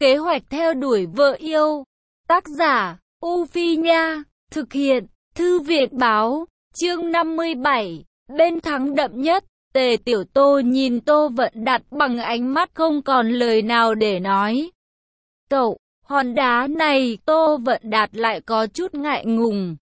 Kế hoạch theo đuổi vợ yêu. Tác giả, U Phi Nha. Thực hiện, Thư viện Báo. Chương 57. Bên thắng đậm nhất. Tề Tiểu Tô nhìn Tô Vận Đạt bằng ánh mắt không còn lời nào để nói. Cậu, hòn đá này, Tô Vận Đạt lại có chút ngại ngùng.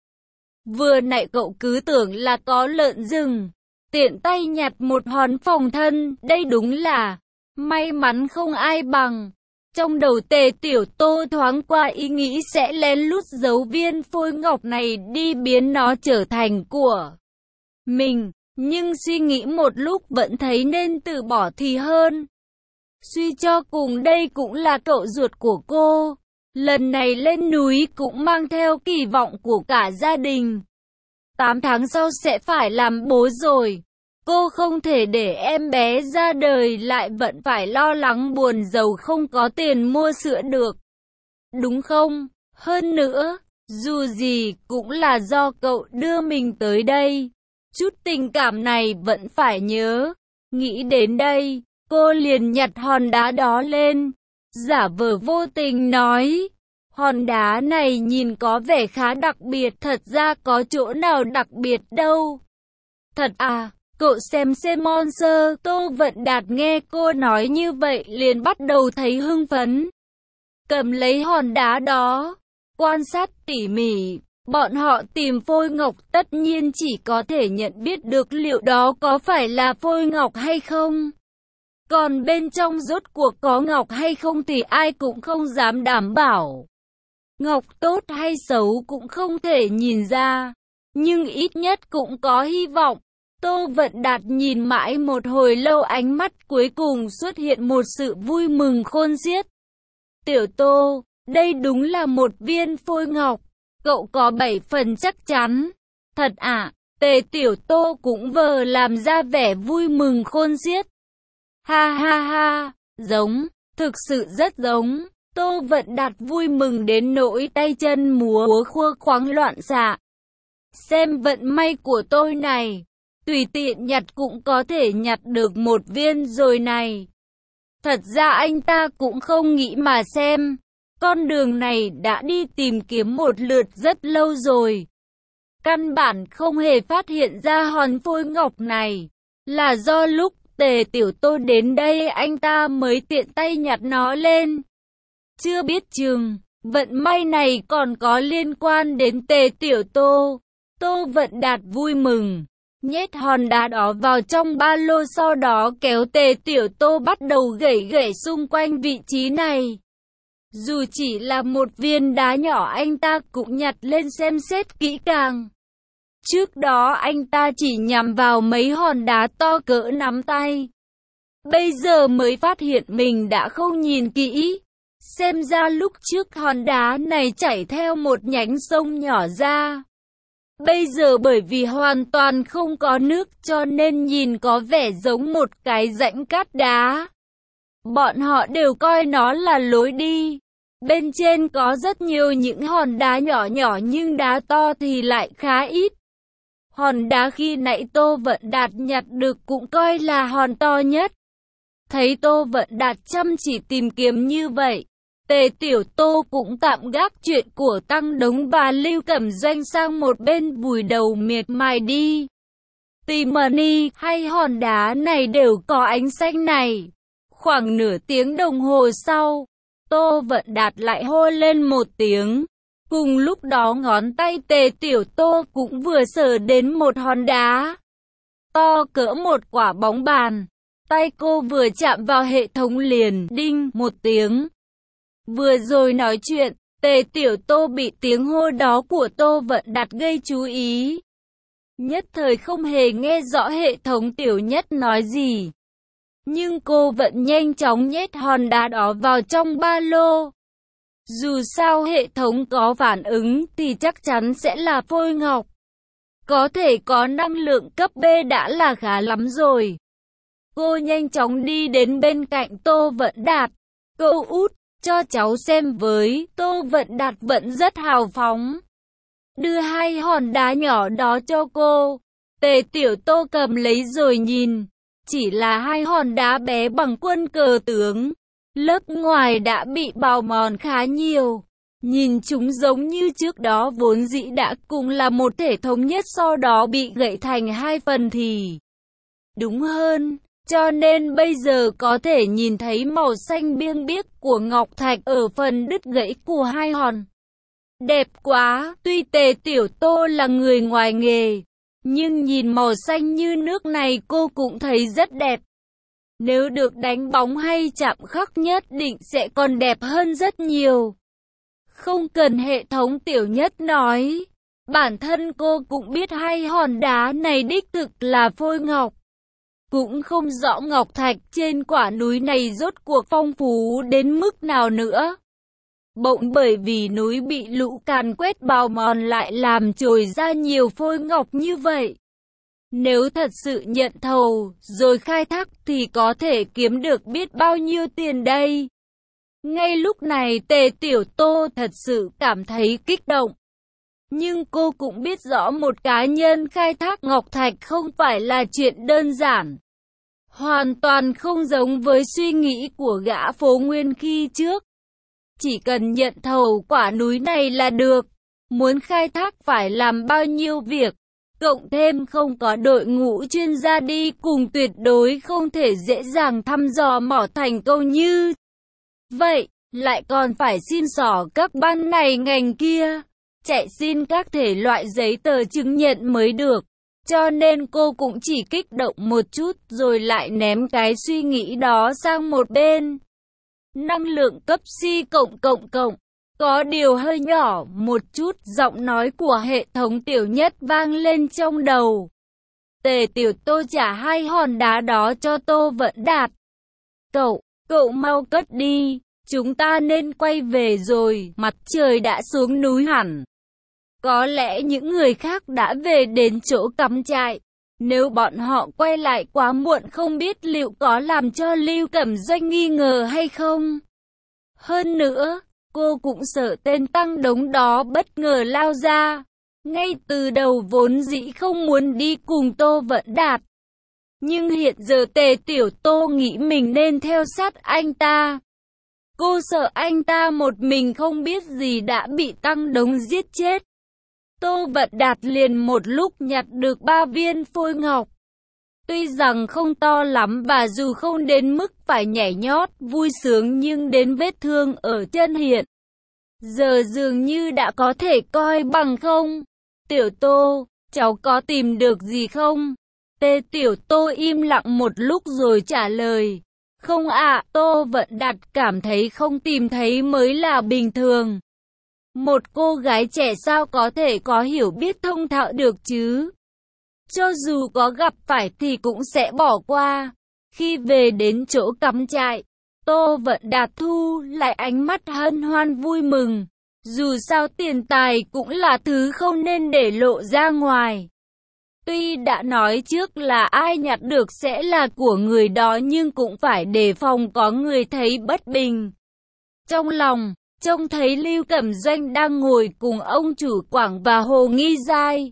Vừa nãy cậu cứ tưởng là có lợn rừng, tiện tay nhặt một hòn phòng thân, đây đúng là may mắn không ai bằng. Trong đầu Tề Tiểu Tô thoáng qua ý nghĩ sẽ lén lút giấu viên phôi ngọc này đi biến nó trở thành của mình, nhưng suy nghĩ một lúc vẫn thấy nên từ bỏ thì hơn. Suy cho cùng đây cũng là cậu ruột của cô, lần này lên núi cũng mang theo kỳ vọng của cả gia đình. 8 tháng sau sẽ phải làm bố rồi. Cô không thể để em bé ra đời lại vẫn phải lo lắng buồn rầu không có tiền mua sữa được. Đúng không? Hơn nữa, dù gì cũng là do cậu đưa mình tới đây. Chút tình cảm này vẫn phải nhớ. Nghĩ đến đây, cô liền nhặt hòn đá đó lên. Giả vờ vô tình nói. Hòn đá này nhìn có vẻ khá đặc biệt, thật ra có chỗ nào đặc biệt đâu. Thật à? Cậu xem Monster. Tô Vận Đạt nghe cô nói như vậy liền bắt đầu thấy hưng phấn. Cầm lấy hòn đá đó, quan sát tỉ mỉ. Bọn họ tìm phôi ngọc tất nhiên chỉ có thể nhận biết được liệu đó có phải là phôi ngọc hay không. Còn bên trong rốt cuộc có ngọc hay không thì ai cũng không dám đảm bảo. Ngọc tốt hay xấu cũng không thể nhìn ra, nhưng ít nhất cũng có hy vọng. Tô Vận Đạt nhìn mãi một hồi lâu, ánh mắt cuối cùng xuất hiện một sự vui mừng khôn xiết. Tiểu Tô, đây đúng là một viên phôi ngọc, cậu có 7 phần chắc chắn. Thật ạ? Tề Tiểu Tô cũng vờ làm ra vẻ vui mừng khôn xiết. Ha ha ha, giống, thực sự rất giống. Tô Vận Đạt vui mừng đến nỗi tay chân múa khua khoáng loạn xạ. Xem vận may của tôi này, tùy tiện nhặt cũng có thể nhặt được một viên rồi này. Thật ra anh ta cũng không nghĩ mà xem, con đường này đã đi tìm kiếm một lượt rất lâu rồi. Căn bản không hề phát hiện ra hòn phôi ngọc này, là do lúc Tề Tiểu Tô đến đây anh ta mới tiện tay nhặt nó lên. Chưa biết chừng, vận may này còn có liên quan đến Tề Tiểu Tô. Tô Vận Đạt vui mừng, nhét hòn đá đó vào trong ba lô, sau đó kéo Tề Tiểu Tô bắt đầu gẩy xung quanh vị trí này. Dù chỉ là một viên đá nhỏ anh ta cũng nhặt lên xem xét kỹ càng. Trước đó anh ta chỉ nhắm vào mấy hòn đá to cỡ nắm tay. Bây giờ mới phát hiện mình đã không nhìn kỹ. Xem ra lúc trước hòn đá này chảy theo một nhánh sông nhỏ ra. Bây giờ bởi vì hoàn toàn không có nước cho nên nhìn có vẻ giống một cái rãnh cát đá. Bọn họ đều coi nó là lối đi. Bên trên có rất nhiều những hòn đá nhỏ nhỏ nhưng đá to thì lại khá ít. Hòn đá khi nãy Tô Vận Đạt nhặt được cũng coi là hòn to nhất. Thấy Tô Vận Đạt chăm chỉ tìm kiếm như vậy, Tề Tiểu Tô cũng tạm gác chuyện của Tăng Đống và Lưu Cẩm Doanh sang một bên, vùi đầu miệt mài đi tìm money hay hòn đá này đều có ánh xanh này. Khoảng nửa tiếng đồng hồ sau, Tô Vận Đạt lại hô lên một tiếng. Cùng lúc đó ngón tay Tề Tiểu Tô cũng vừa sờ đến một hòn đá to cỡ một quả bóng bàn. Tay cô vừa chạm vào hệ thống liền đinh một tiếng. Vừa rồi nói chuyện, Tề Tiểu Tô bị tiếng hô đó của Tô Vận Đạt gây chú ý. Nhất thời không hề nghe rõ hệ thống Tiểu Nhất nói gì. Nhưng cô vẫn nhanh chóng nhét hòn đá đó vào trong ba lô. Dù sao hệ thống có phản ứng thì chắc chắn sẽ là phôi ngọc. Có thể có năng lượng cấp B đã là khá lắm rồi. Cô nhanh chóng đi đến bên cạnh Tô Vận Đạt. Cậu út, cho cháu xem với. Tô Vận Đạt vẫn rất hào phóng, đưa hai hòn đá nhỏ đó cho cô. Tề Tiểu Tô cầm lấy rồi nhìn. Chỉ là hai hòn đá bé bằng quân cờ tướng. Lớp ngoài đã bị bào mòn khá nhiều. Nhìn chúng giống như trước đó vốn dĩ đã cùng là một thể thống nhất, sau đó bị gãy thành hai phần thì đúng hơn. Cho nên bây giờ có thể nhìn thấy màu xanh biêng biếc của ngọc thạch ở phần đứt gãy của hai hòn. Đẹp quá, tuy Tề Tiểu Tô là người ngoài nghề, nhưng nhìn màu xanh như nước này cô cũng thấy rất đẹp. Nếu được đánh bóng hay chạm khắc nhất định sẽ còn đẹp hơn rất nhiều. Không cần hệ thống Tiểu Nhất nói, bản thân cô cũng biết hai hòn đá này đích thực là phôi ngọc. Cũng không rõ ngọc thạch trên quả núi này rốt cuộc phong phú đến mức nào nữa. Bỗng bởi vì núi bị lũ càn quét bào mòn lại làm trồi ra nhiều phôi ngọc như vậy. Nếu thật sự nhận thầu rồi khai thác thì có thể kiếm được biết bao nhiêu tiền đây. Ngay lúc này Tề Tiểu Tô thật sự cảm thấy kích động. Nhưng cô cũng biết rõ một cá nhân khai thác ngọc thạch không phải là chuyện đơn giản. Hoàn toàn không giống với suy nghĩ của gã phố Nguyên khi trước. Chỉ cần nhận thầu quả núi này là được. Muốn khai thác phải làm bao nhiêu việc. Cộng thêm không có đội ngũ chuyên gia đi cùng tuyệt đối không thể dễ dàng thăm dò mỏ thành công như vậy. Lại còn phải xin xỏ các ban này ngành kia. Chạy xin các thể loại giấy tờ chứng nhận mới được. Cho nên cô cũng chỉ kích động một chút rồi lại ném cái suy nghĩ đó sang một bên. Năng lượng cấp si cộng. Có điều hơi nhỏ một chút, giọng nói của hệ thống Tiểu Nhất vang lên trong đầu. Tề Tiểu Tô trả hai hòn đá đó cho Tô Vận Đạt. Cậu mau cất đi, chúng ta nên quay về rồi, mặt trời đã xuống núi hẳn. Có lẽ những người khác đã về đến chỗ cắm trại. Nếu bọn họ quay lại quá muộn không biết liệu có làm cho Lưu Cẩm Doanh nghi ngờ hay không. Hơn nữa, cô cũng sợ tên tăng đống đó bất ngờ lao ra. Ngay từ đầu vốn dĩ không muốn đi cùng Tô Vận Đạt. Nhưng hiện giờ Tề Tiểu Tô nghĩ mình nên theo sát anh ta. Cô sợ anh ta một mình không biết gì đã bị tăng đống giết chết. Tô Vận Đạt liền một lúc nhặt được 3 viên phôi ngọc. Tuy rằng không to lắm và dù không đến mức phải nhảy nhót vui sướng nhưng đến vết thương ở chân hiện giờ dường như đã có thể coi bằng không. Tiểu Tô, cháu có tìm được gì không? Tề Tiểu Tô im lặng một lúc rồi trả lời. Không ạ, Tô Vận Đạt cảm thấy không tìm thấy mới là bình thường. Một cô gái trẻ sao có thể có hiểu biết thông thạo được chứ? Cho dù có gặp phải thì cũng sẽ bỏ qua. Khi về đến chỗ cắm trại, Tô Vận Đạt thu lại ánh mắt hân hoan vui mừng. Dù sao tiền tài cũng là thứ không nên để lộ ra ngoài. Tuy đã nói trước là ai nhặt được sẽ là của người đó nhưng cũng phải đề phòng có người thấy bất bình. Trong lòng, trông thấy Lưu Cẩm Doanh đang ngồi cùng ông chủ Quảng và Hồ Nghi Giai.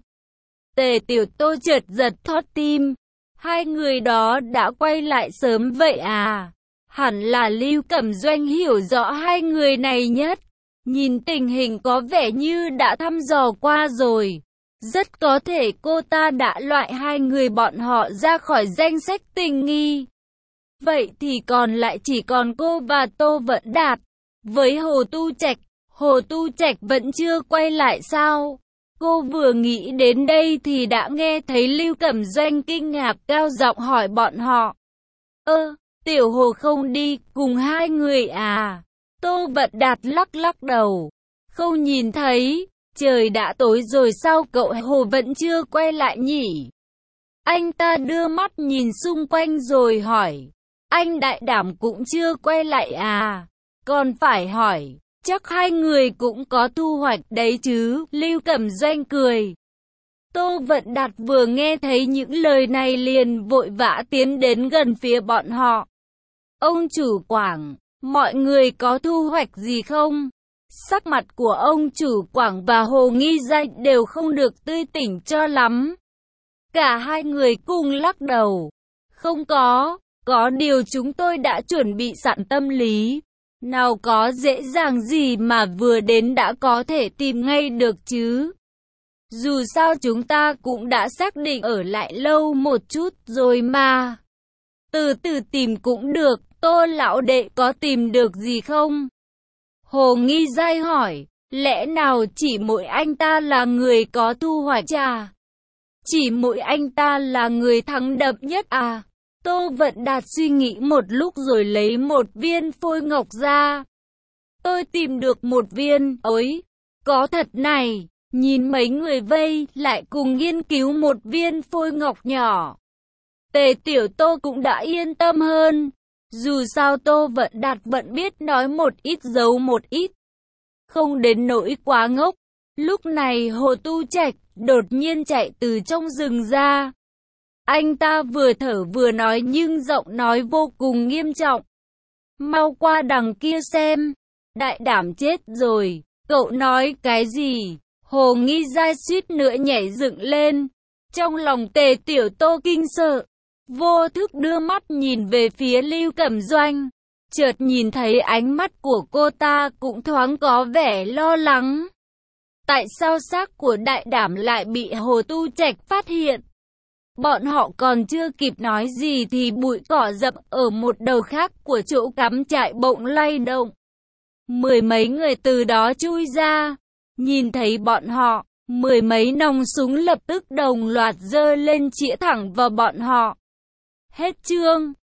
Tề Tiểu Tô chợt giật thót tim. Hai người đó đã quay lại sớm vậy à? Hẳn là Lưu Cẩm Doanh hiểu rõ hai người này nhất. Nhìn tình hình có vẻ như đã thăm dò qua rồi. Rất có thể cô ta đã loại hai người bọn họ ra khỏi danh sách tình nghi. Vậy thì còn lại chỉ còn cô và Tô Vận Đạt. Với Hồ Tu Trạch vẫn chưa quay lại sao? Cô vừa nghĩ đến đây thì đã nghe thấy Lưu Cẩm Doanh kinh ngạc cao giọng hỏi bọn họ. Tiểu Hồ không đi cùng hai người à? Tô Vận Đạt lắc đầu. Không nhìn thấy, trời đã tối rồi sao cậu Hồ vẫn chưa quay lại nhỉ? Anh ta đưa mắt nhìn xung quanh rồi hỏi. Anh Đại Đảm cũng chưa quay lại à? Còn phải hỏi, chắc hai người cũng có thu hoạch đấy chứ, Lưu Cẩm Doanh cười. Tô Vận Đạt vừa nghe thấy những lời này liền vội vã tiến đến gần phía bọn họ. Ông chủ Quảng, mọi người có thu hoạch gì không? Sắc mặt của ông chủ Quảng và Hồ Nghi Giai đều không được tươi tỉnh cho lắm. Cả hai người cùng lắc đầu. Không có, Có điều chúng tôi đã chuẩn bị sẵn tâm lý. Nào có dễ dàng gì mà vừa đến đã có thể tìm ngay được chứ. Dù sao chúng ta cũng đã xác định ở lại lâu một chút rồi mà. Từ từ tìm cũng được, Tô lão đệ có tìm được gì không? Hồ Nghi Giai hỏi, lẽ nào chỉ mỗi anh ta là người có thu hoạch trà? Chỉ mỗi anh ta là người thắng đậm nhất à? Tô Vận Đạt suy nghĩ một lúc rồi lấy một viên phôi ngọc ra. Tôi tìm được một viên, ối, có thật này. Nhìn mấy người vây lại cùng nghiên cứu một viên phôi ngọc nhỏ. Tề Tiểu Tô cũng đã yên tâm hơn. Dù sao Tô Vận Đạt vẫn biết nói một ít giấu một ít. Không đến nỗi quá ngốc. Lúc này Hồ Tu Trạch đột nhiên chạy từ trong rừng ra. Anh ta vừa thở vừa nói nhưng giọng nói vô cùng nghiêm trọng. Mau qua đằng kia xem. Đại đảm chết rồi. Cậu nói cái gì? Hồ Nghi Giai suýt nữa nhảy dựng lên. Trong lòng Tề Tiểu Tô kinh sợ. Vô thức đưa mắt nhìn về phía Lưu Cẩm Doanh. Chợt nhìn thấy ánh mắt của cô ta cũng thoáng có vẻ lo lắng. Tại sao xác của đại đảm lại bị Hồ Tu Trạch phát hiện? Bọn họ còn chưa kịp nói gì thì bụi cỏ rậm ở một đầu khác của chỗ cắm trại bỗng lay động. Mười mấy người từ đó chui ra. Nhìn thấy bọn họ, mười mấy nòng súng lập tức đồng loạt giơ lên chĩa thẳng vào bọn họ. Hết chương.